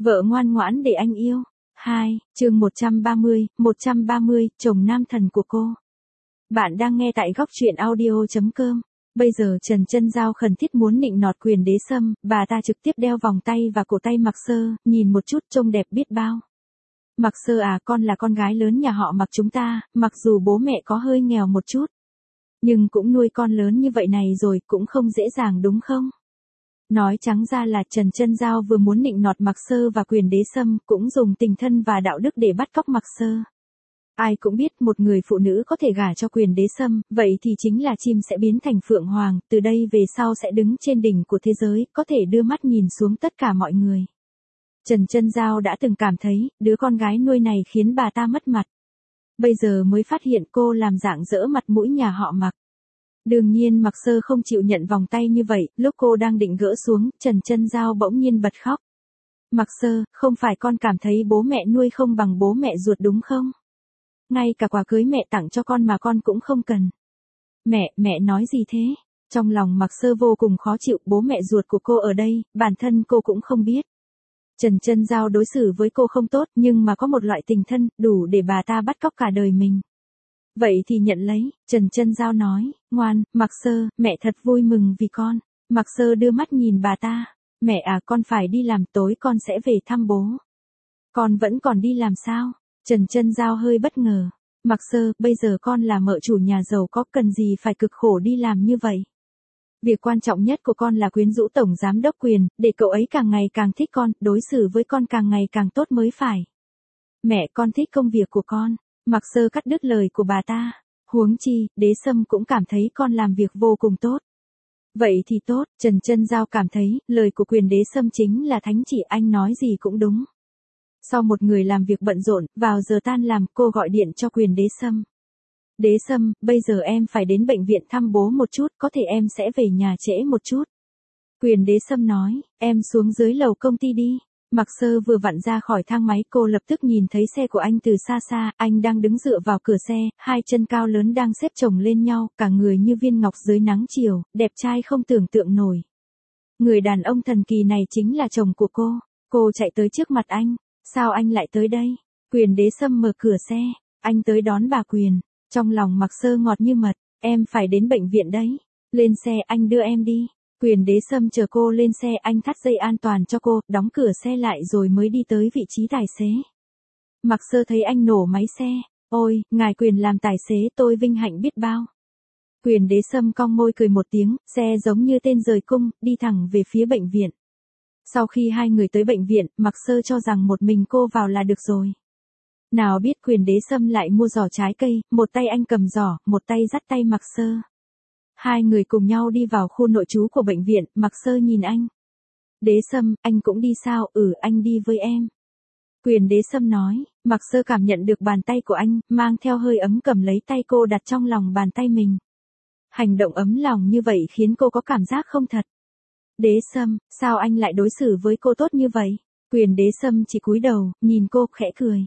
Vợ ngoan ngoãn để anh yêu. 2, chương 130, chồng nam thần của cô. Bạn đang nghe tại góc truyện audio.com. Bây giờ Trần Chân Giao khẩn thiết muốn nịnh nọt Quyền Đế Sâm, bà ta trực tiếp đeo vòng tay và cổ tay Mạc Sơ, nhìn một chút trông đẹp biết bao. Mạc Sơ à, con là con gái lớn nhà họ Mạc chúng ta, mặc dù bố mẹ có hơi nghèo một chút, nhưng cũng nuôi con lớn như vậy này rồi, cũng không dễ dàng đúng không? Nói trắng ra là Trần Chân Giao vừa muốn nịnh nọt Mạc Sơ và Quyền Đế Sâm, cũng dùng tình thân và đạo đức để bắt cóc Mạc Sơ. Ai cũng biết một người phụ nữ có thể gả cho Quyền Đế Sâm, vậy thì chính là chim sẽ biến thành phượng hoàng, từ đây về sau sẽ đứng trên đỉnh của thế giới, có thể đưa mắt nhìn xuống tất cả mọi người. Trần Chân Giao đã từng cảm thấy, đứa con gái nuôi này khiến bà ta mất mặt. Bây giờ mới phát hiện cô làm dạng dỡ mặt mũi nhà họ Mạc. Đương nhiên Mạc Sơ không chịu nhận vòng tay như vậy, lúc cô đang định gỡ xuống, Trần Chân Giao bỗng nhiên bật khóc. Mạc Sơ, không phải con cảm thấy bố mẹ nuôi không bằng bố mẹ ruột đúng không? Ngay cả quà cưới mẹ tặng cho con mà con cũng không cần. Mẹ nói gì thế? Trong lòng Mạc Sơ vô cùng khó chịu, bố mẹ ruột của cô ở đây, bản thân cô cũng không biết. Trần Chân Giao đối xử với cô không tốt, nhưng mà có một loại tình thân, đủ để bà ta bắt cóc cả đời mình. Vậy thì nhận lấy, Trần Chân Giao nói, ngoan, Mạc Sơ, mẹ thật vui mừng vì con. Mạc Sơ đưa mắt nhìn bà ta, mẹ à, con phải đi làm, tối con sẽ về thăm bố. Con vẫn còn đi làm sao? Trần Chân Giao hơi bất ngờ. Mạc Sơ, bây giờ con là mợ chủ nhà giàu có, cần gì phải cực khổ đi làm như vậy? Việc quan trọng nhất của con là quyến rũ tổng giám đốc Quyền, để cậu ấy càng ngày càng thích con, đối xử với con càng ngày càng tốt mới phải. Mẹ, con thích công việc của con. Mạc Sơ cắt đứt lời của bà ta. Huống chi, Đế Sâm cũng cảm thấy con làm việc vô cùng tốt. Vậy thì tốt, Trần Chân Giao cảm thấy, lời của Quyền Đế Sâm chính là thánh chỉ, anh nói gì cũng đúng. Sau một người làm việc bận rộn, vào giờ tan làm, cô gọi điện cho Quyền Đế Sâm. Đế Sâm, bây giờ em phải đến bệnh viện thăm bố một chút, có thể em sẽ về nhà trễ một chút. Quyền Đế Sâm nói, em xuống dưới lầu công ty đi. Mạc Sơ vừa vặn ra khỏi thang máy, cô lập tức nhìn thấy xe của anh từ xa xa, anh đang đứng dựa vào cửa xe, hai chân cao lớn đang xếp chồng lên nhau, cả người như viên ngọc dưới nắng chiều, đẹp trai không tưởng tượng nổi. Người đàn ông thần kỳ này chính là chồng của cô chạy tới trước mặt anh, sao anh lại tới đây? Quyền Đế Sâm mở cửa xe, anh tới đón bà Quyền, trong lòng Mạc Sơ ngọt như mật, em phải đến bệnh viện đấy, lên xe anh đưa em đi. Quyền Đế Sâm chờ cô lên xe, anh thắt dây an toàn cho cô, đóng cửa xe lại rồi mới đi tới vị trí tài xế. Mạc Sơ thấy anh nổ máy xe, ôi, ngài Quyền làm tài xế, tôi vinh hạnh biết bao. Quyền Đế Sâm cong môi cười một tiếng, xe giống như tên rời cung, đi thẳng về phía bệnh viện. Sau khi hai người tới bệnh viện, Mạc Sơ cho rằng một mình cô vào là được rồi. Nào biết Quyền Đế Sâm lại mua giỏ trái cây, một tay anh cầm giỏ, một tay dắt tay Mạc Sơ. Hai người cùng nhau đi vào khu nội trú của bệnh viện, Mạc Sơ nhìn anh. Đế Sâm, anh cũng đi sao? Anh đi với em. Quyền Đế Sâm nói, Mạc Sơ cảm nhận được bàn tay của anh, mang theo hơi ấm cầm lấy tay cô đặt trong lòng bàn tay mình. Hành động ấm lòng như vậy khiến cô có cảm giác không thật. Đế Sâm, sao anh lại đối xử với cô tốt như vậy? Quyền Đế Sâm chỉ cúi đầu, nhìn cô, khẽ cười.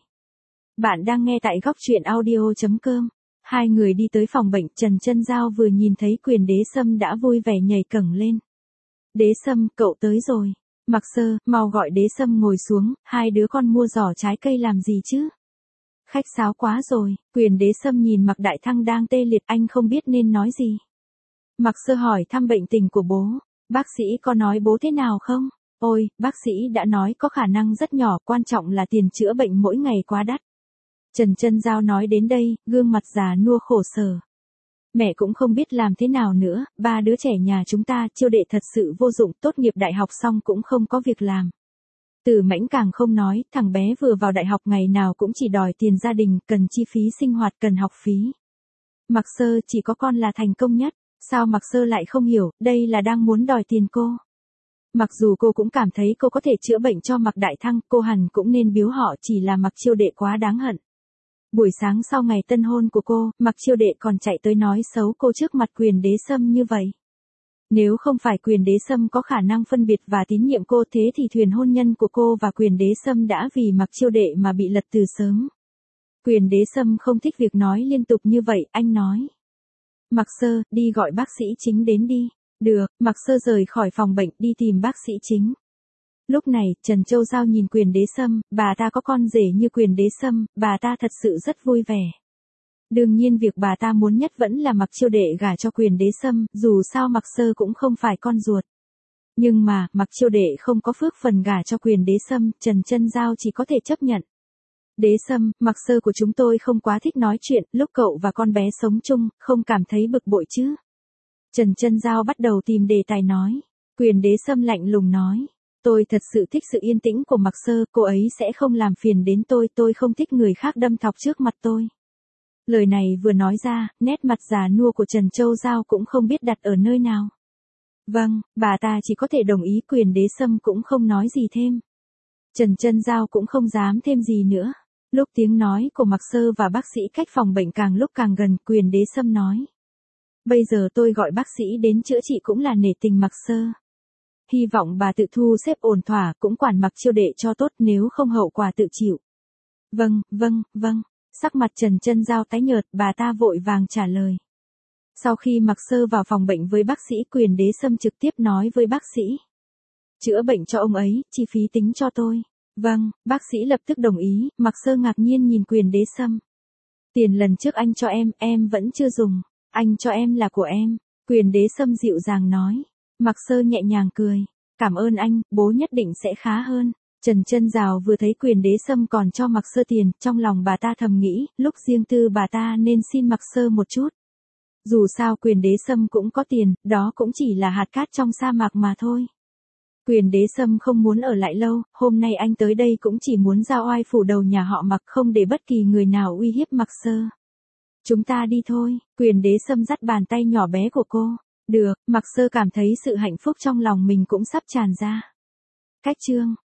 Bạn đang nghe tại góc truyện audio.com. Hai người đi tới phòng bệnh, Trần Chân Giao vừa nhìn thấy Quyền Đế Sâm đã vui vẻ nhảy cẫng lên. Đế Sâm, cậu tới rồi. Mạc Sơ, mau gọi Đế Sâm ngồi xuống, hai đứa con mua giỏ trái cây làm gì chứ? Khách sáo quá rồi. Quyền Đế Sâm nhìn Mạc Đại Thăng đang tê liệt, anh không biết nên nói gì. Mạc Sơ hỏi thăm bệnh tình của bố. Bác sĩ có nói bố thế nào không? Ôi, bác sĩ đã nói có khả năng rất nhỏ, quan trọng là tiền chữa bệnh mỗi ngày quá đắt. Trần Chân Giao nói đến đây, gương mặt già nua khổ sở. Mẹ cũng không biết làm thế nào nữa, ba đứa trẻ nhà chúng ta, Chiêu Đệ thật sự vô dụng, tốt nghiệp đại học xong cũng không có việc làm. Từ Mãnh càng không nói, thằng bé vừa vào đại học ngày nào cũng chỉ đòi tiền gia đình, cần chi phí sinh hoạt, cần học phí. Mạc Sơ, chỉ có con là thành công nhất, sao Mạc Sơ lại không hiểu, đây là đang muốn đòi tiền cô. Mặc dù cô cũng cảm thấy cô có thể chữa bệnh cho Mạc Đại Thăng, cô hẳn cũng nên biếu họ, chỉ là Mạc Chiêu Đệ quá đáng hận. Buổi sáng sau ngày tân hôn của cô, Mạc Chiêu Đệ còn chạy tới nói xấu cô trước mặt Quyền Đế Sâm như vậy. Nếu không phải Quyền Đế Sâm có khả năng phân biệt và tín nhiệm cô, thế thì thuyền hôn nhân của cô và Quyền Đế Sâm đã vì Mạc Chiêu Đệ mà bị lật từ sớm. Quyền Đế Sâm không thích việc nói liên tục như vậy, anh nói. Mạc Sơ, đi gọi bác sĩ chính đến đi. Được, Mạc Sơ rời khỏi phòng bệnh đi tìm bác sĩ chính. Lúc này, Trần Châu Giao nhìn Quyền Đế Sâm, bà ta có con rể như Quyền Đế Sâm, bà ta thật sự rất vui vẻ. Đương nhiên việc bà ta muốn nhất vẫn là Mặc Chiêu Đệ gả cho Quyền Đế Sâm, dù sao Mặc Sơ cũng không phải con ruột. Nhưng mà, Mặc Chiêu Đệ không có phước phần gả cho Quyền Đế Sâm, Trần Chân Giao chỉ có thể chấp nhận. Đế Sâm, Mặc Sơ của chúng tôi không quá thích nói chuyện, lúc cậu và con bé sống chung, không cảm thấy bực bội chứ? Trần Chân Giao bắt đầu tìm đề tài nói. Quyền Đế Sâm lạnh lùng nói. Tôi thật sự thích sự yên tĩnh của Mặc Sơ, cô ấy sẽ không làm phiền đến tôi không thích người khác đâm thọc trước mặt tôi. Lời này vừa nói ra, nét mặt già nua của Trần Châu Giao cũng không biết đặt ở nơi nào. Vâng, bà ta chỉ có thể đồng ý. Quyền Đế Sâm cũng không nói gì thêm. Trần Chân Giao cũng không dám thêm gì nữa. Lúc tiếng nói của Mặc Sơ và bác sĩ cách phòng bệnh càng lúc càng gần, Quyền Đế Sâm nói. Bây giờ tôi gọi bác sĩ đến chữa trị cũng là nể tình Mặc Sơ. Hy vọng bà tự thu xếp ổn thỏa, cũng quản Mặc Chiêu Đệ cho tốt, nếu không hậu quả tự chịu. Vâng. Sắc mặt Trần Chân Giao tái nhợt, bà ta vội vàng trả lời. Sau khi Mặc Sơ vào phòng bệnh với bác sĩ, Quyền Đế Sâm trực tiếp nói với bác sĩ. Chữa bệnh cho ông ấy, chi phí tính cho tôi. Vâng, bác sĩ lập tức đồng ý. Mặc Sơ ngạc nhiên nhìn Quyền Đế Sâm. Tiền lần trước anh cho em vẫn chưa dùng. Anh cho em là của em. Quyền Đế Sâm dịu dàng nói. Mặc Sơ nhẹ nhàng cười. Cảm ơn anh, bố nhất định sẽ khá hơn. Trần Chân Giao vừa thấy Quyền Đế Sâm còn cho Mặc Sơ tiền, trong lòng bà ta thầm nghĩ, lúc riêng tư bà ta nên xin Mặc Sơ một chút. Dù sao Quyền Đế Sâm cũng có tiền, đó cũng chỉ là hạt cát trong sa mạc mà thôi. Quyền Đế Sâm không muốn ở lại lâu, hôm nay anh tới đây cũng chỉ muốn giao oai phủ đầu nhà họ Mặc, không để bất kỳ người nào uy hiếp Mặc Sơ. Chúng ta đi thôi. Quyền Đế Sâm dắt bàn tay nhỏ bé của cô. Được, Mặc Sơ cảm thấy sự hạnh phúc trong lòng mình cũng sắp tràn ra. Cách chương